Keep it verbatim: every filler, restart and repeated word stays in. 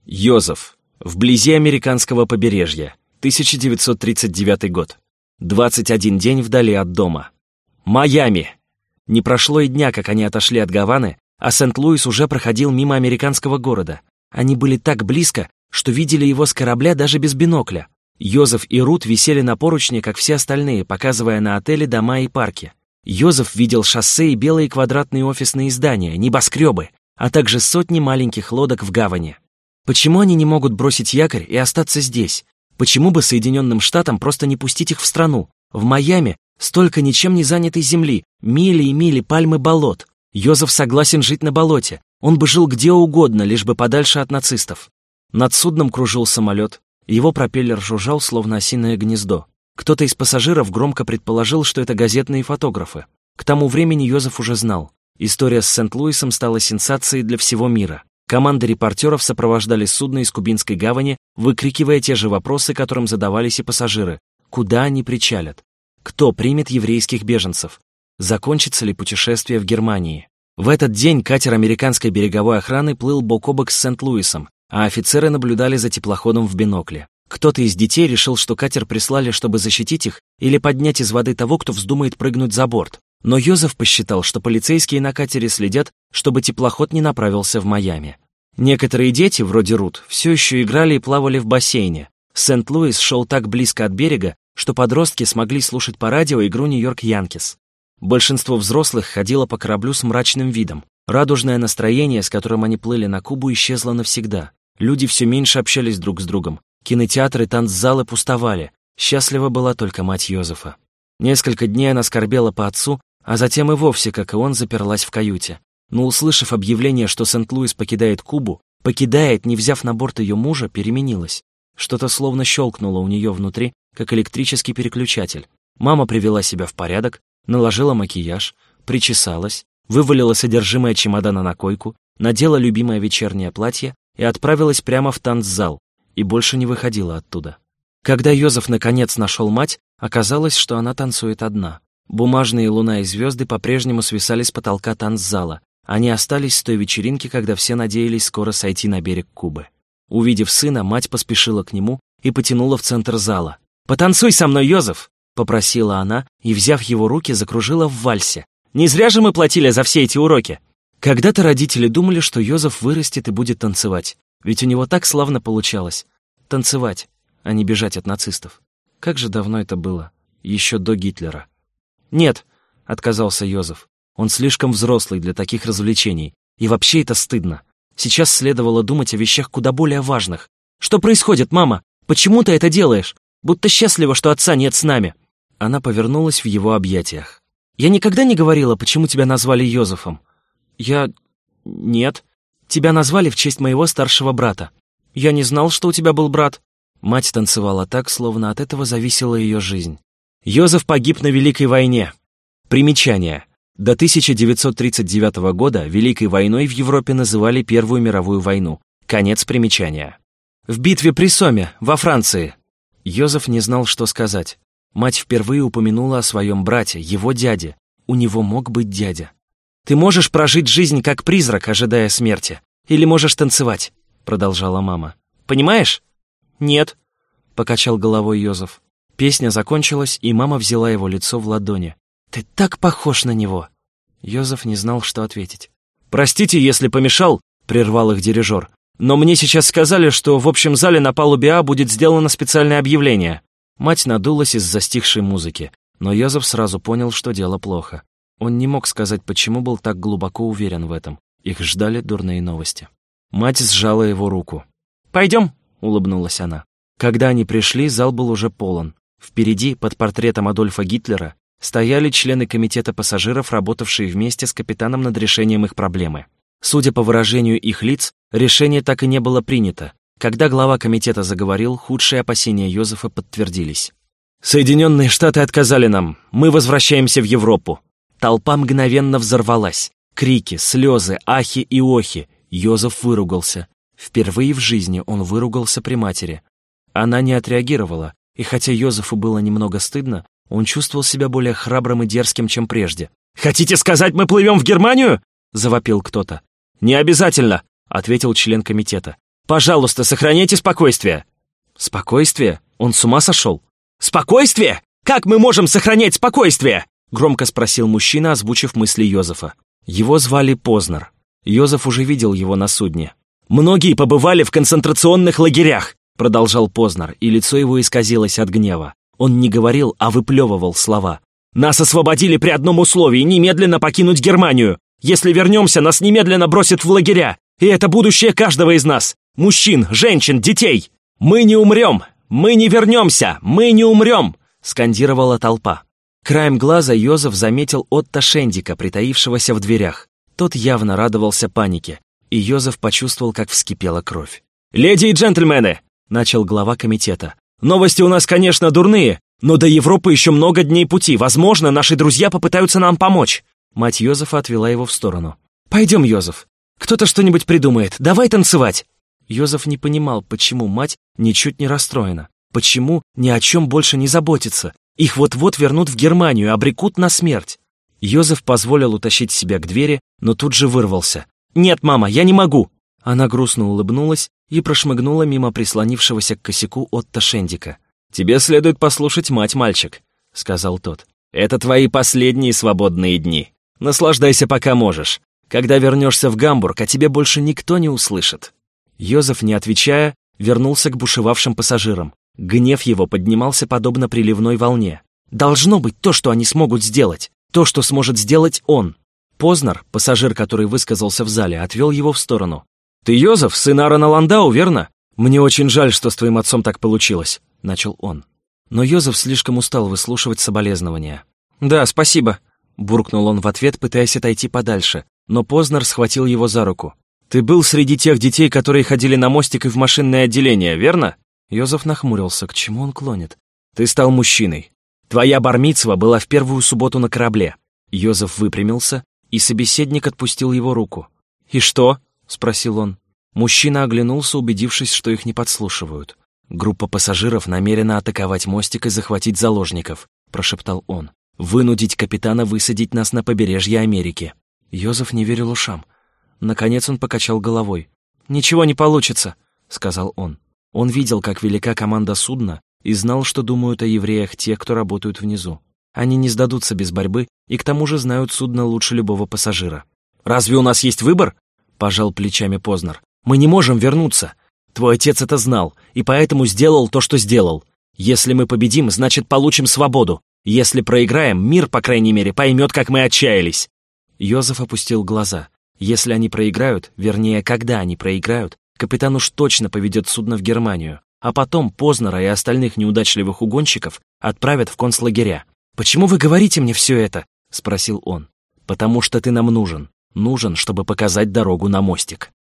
Йозеф. Вблизи американского побережья. тысяча девятьсот тридцать девятый год. двадцать один день вдали от дома. Майами. Не прошло и дня, как они отошли от Гаваны, а Сент-Луис уже проходил мимо американского города. Они были так близко, что видели его с корабля даже без бинокля. Йозеф и Рут висели на поручне, как все остальные, показывая на отели, дома и парки. Йозеф видел шоссе и белые квадратные офисные здания, небоскребы, а также сотни маленьких лодок в гавани. Почему они не могут бросить якорь и остаться здесь? Почему бы Соединенным Штатам просто не пустить их в страну? В Майами столько ничем не занятой земли, мили и мили пальмы болот. Йозеф согласен жить на болоте. Он бы жил где угодно, лишь бы подальше от нацистов. Над судном кружил самолет. Его пропеллер жужжал, словно осиное гнездо. Кто-то из пассажиров громко предположил, что это газетные фотографы. К тому времени Йозеф уже знал. История с Сент-Луисом стала сенсацией для всего мира. Команды репортеров сопровождали судно из Кубинской гавани, выкрикивая те же вопросы, которым задавались и пассажиры. Куда они причалят? Кто примет еврейских беженцев? Закончится ли путешествие в Германии? В этот день катер американской береговой охраны плыл бок о бок с Сент-Луисом, а офицеры наблюдали за теплоходом в бинокле. Кто-то из детей решил, что катер прислали, чтобы защитить их или поднять из воды того, кто вздумает прыгнуть за борт. Но Йозеф посчитал, что полицейские на катере следят, чтобы теплоход не направился в Майами. Некоторые дети, вроде Рут, все еще играли и плавали в бассейне. Сент-Луис шел так близко от берега, что подростки смогли слушать по радио игру Нью-Йорк Янкис. Большинство взрослых ходило по кораблю с мрачным видом. Радужное настроение, с которым они плыли на Кубу, исчезло навсегда. Люди все меньше общались друг с другом. Кинотеатры, танцзалы пустовали. Счастлива была только мать Йозефа. Несколько дней она скорбела по отцу, а затем и вовсе, как и он, заперлась в каюте. Но, услышав объявление, что Сент-Луис покидает Кубу, покидает, не взяв на борт ее мужа, переменилась. Что-то словно щелкнуло у нее внутри, как электрический переключатель. Мама привела себя в порядок, наложила макияж, причесалась, вывалила содержимое чемодана на койку, надела любимое вечернее платье и отправилась прямо в танцзал, и больше не выходила оттуда. Когда Йозеф наконец нашел мать, оказалось, что она танцует одна. Бумажные луна и звезды по-прежнему свисали с потолка танцзала. Они остались с той вечеринки, когда все надеялись скоро сойти на берег Кубы. Увидев сына, мать поспешила к нему и потянула в центр зала. «Потанцуй со мной, Йозеф!» — попросила она и, взяв его руки, закружила в вальсе. «Не зря же мы платили за все эти уроки!» Когда-то родители думали, что Йозеф вырастет и будет танцевать. Ведь у него так славно получалось. Танцевать, а не бежать от нацистов. Как же давно это было. Еще до Гитлера. «Нет», — отказался Йозеф. «Он слишком взрослый для таких развлечений. И вообще это стыдно. Сейчас следовало думать о вещах куда более важных. Что происходит, мама? Почему ты это делаешь? Будто счастлива, что отца нет с нами». Она повернулась в его объятиях. «Я никогда не говорила, почему тебя назвали Йозефом». «Я... нет. Тебя назвали в честь моего старшего брата. Я не знал, что у тебя был брат». Мать танцевала так, словно от этого зависела ее жизнь. Йозеф погиб на Великой войне. Примечание. До тысяча девятьсот тридцать девятого года Великой войной в Европе называли Первую мировую войну. Конец примечания. В битве при Соме, во Франции. Йозеф не знал, что сказать. Мать впервые упомянула о своем брате, его дяде. У него мог быть дядя. «Ты можешь прожить жизнь как призрак, ожидая смерти. Или можешь танцевать», — продолжала мама. «Понимаешь?» «Нет», — покачал головой Йозеф. Песня закончилась, и мама взяла его лицо в ладони. «Ты так похож на него!» Йозеф не знал, что ответить. «Простите, если помешал», — прервал их дирижер. «Но мне сейчас сказали, что в общем зале на палубе А будет сделано специальное объявление». Мать надулась из-за стихшей музыки, но Йозеф сразу понял, что дело плохо. Он не мог сказать, почему был так глубоко уверен в этом. Их ждали дурные новости. Мать сжала его руку. «Пойдем», — улыбнулась она. Когда они пришли, зал был уже полон. Впереди, под портретом Адольфа Гитлера, стояли члены комитета пассажиров, работавшие вместе с капитаном над решением их проблемы. Судя по выражению их лиц, решение так и не было принято. Когда глава комитета заговорил, худшие опасения Йозефа подтвердились. «Соединенные Штаты отказали нам. Мы возвращаемся в Европу». Толпа мгновенно взорвалась. Крики, слезы, ахи и охи. Йозеф выругался. Впервые в жизни он выругался при матери. Она не отреагировала, и хотя Йозефу было немного стыдно, он чувствовал себя более храбрым и дерзким, чем прежде. «Хотите сказать, мы плывем в Германию?» — завопил кто-то. «Не обязательно», — ответил член комитета. Пожалуйста, сохраняйте спокойствие». «Спокойствие? Он с ума сошел?» «Спокойствие? Как мы можем сохранять спокойствие?» Громко спросил мужчина, озвучив мысли Йозефа. Его звали Познер. Йозеф уже видел его на судне. «Многие побывали в концентрационных лагерях», продолжал Познер, и лицо его исказилось от гнева. Он не говорил, а выплевывал слова. «Нас освободили при одном условии — немедленно покинуть Германию. Если вернемся, нас немедленно бросят в лагеря. И это будущее каждого из нас. Мужчин, женщин, детей. Мы не умрем. Мы не вернемся. Мы не умрем», скандировала толпа. Краем глаза Йозеф заметил Отто Шендика, притаившегося в дверях. Тот явно радовался панике, и Йозеф почувствовал, как вскипела кровь. «Леди и джентльмены!» — начал глава комитета. «Новости у нас, конечно, дурные, но до Европы еще много дней пути. Возможно, наши друзья попытаются нам помочь». Мать Йозефа отвела его в сторону. «Пойдем, Йозеф. Кто-то что-нибудь придумает. Давай танцевать!» Йозеф не понимал, почему мать ничуть не расстроена. Почему ни о чем больше не заботится. Их вот-вот вернут в Германию, обрекут на смерть. Йозеф позволил утащить себя к двери, но тут же вырвался. «Нет, мама, я не могу!» Она грустно улыбнулась и прошмыгнула мимо прислонившегося к косяку Отто Шендика. «Тебе следует послушать мать, мальчик», — сказал тот. «Это твои последние свободные дни. Наслаждайся, пока можешь. Когда вернешься в Гамбург, о тебе больше никто не услышит». Йозеф, не отвечая, вернулся к бушевавшим пассажирам. Гнев его поднимался подобно приливной волне. Должно быть то, что они смогут сделать. То, что сможет сделать он. Познер, пассажир, который высказался в зале, отвел его в сторону. «Ты Йозеф, сын Аарона Ландау, верно? Мне очень жаль, что с твоим отцом так получилось», — начал он. Но Йозеф слишком устал выслушивать соболезнования. «Да, спасибо», — буркнул он в ответ, пытаясь отойти подальше, но Познер схватил его за руку. «Ты был среди тех детей, которые ходили на мостик и в машинное отделение, верно?» Йозеф нахмурился. К чему он клонит? «Ты стал мужчиной. Твоя бар-мицва была в первую субботу на корабле». Йозеф выпрямился, и собеседник отпустил его руку. «И что?» — спросил он. Мужчина оглянулся, убедившись, что их не подслушивают. «Группа пассажиров намерена атаковать мостик и захватить заложников», — прошептал он. «Вынудить капитана высадить нас на побережье Америки». Йозеф не верил ушам. Наконец он покачал головой. «Ничего не получится», — сказал он. Он видел, как велика команда судна, и знал, что думают о евреях те, кто работают внизу. Они не сдадутся без борьбы и к тому же знают судно лучше любого пассажира. «Разве у нас есть выбор?» — пожал плечами Познер. «Мы не можем вернуться. Твой отец это знал, и поэтому сделал то, что сделал. Если мы победим, значит, получим свободу. Если проиграем, мир, по крайней мере, поймет, как мы отчаялись». Йозеф опустил глаза. Если они проиграют, вернее, когда они проиграют, капитан уж точно поведет судно в Германию, а потом Познера и остальных неудачливых угонщиков отправят в концлагеря. «Почему вы говорите мне все это?» — спросил он. «Потому что ты нам нужен. Нужен, чтобы показать дорогу на мостик».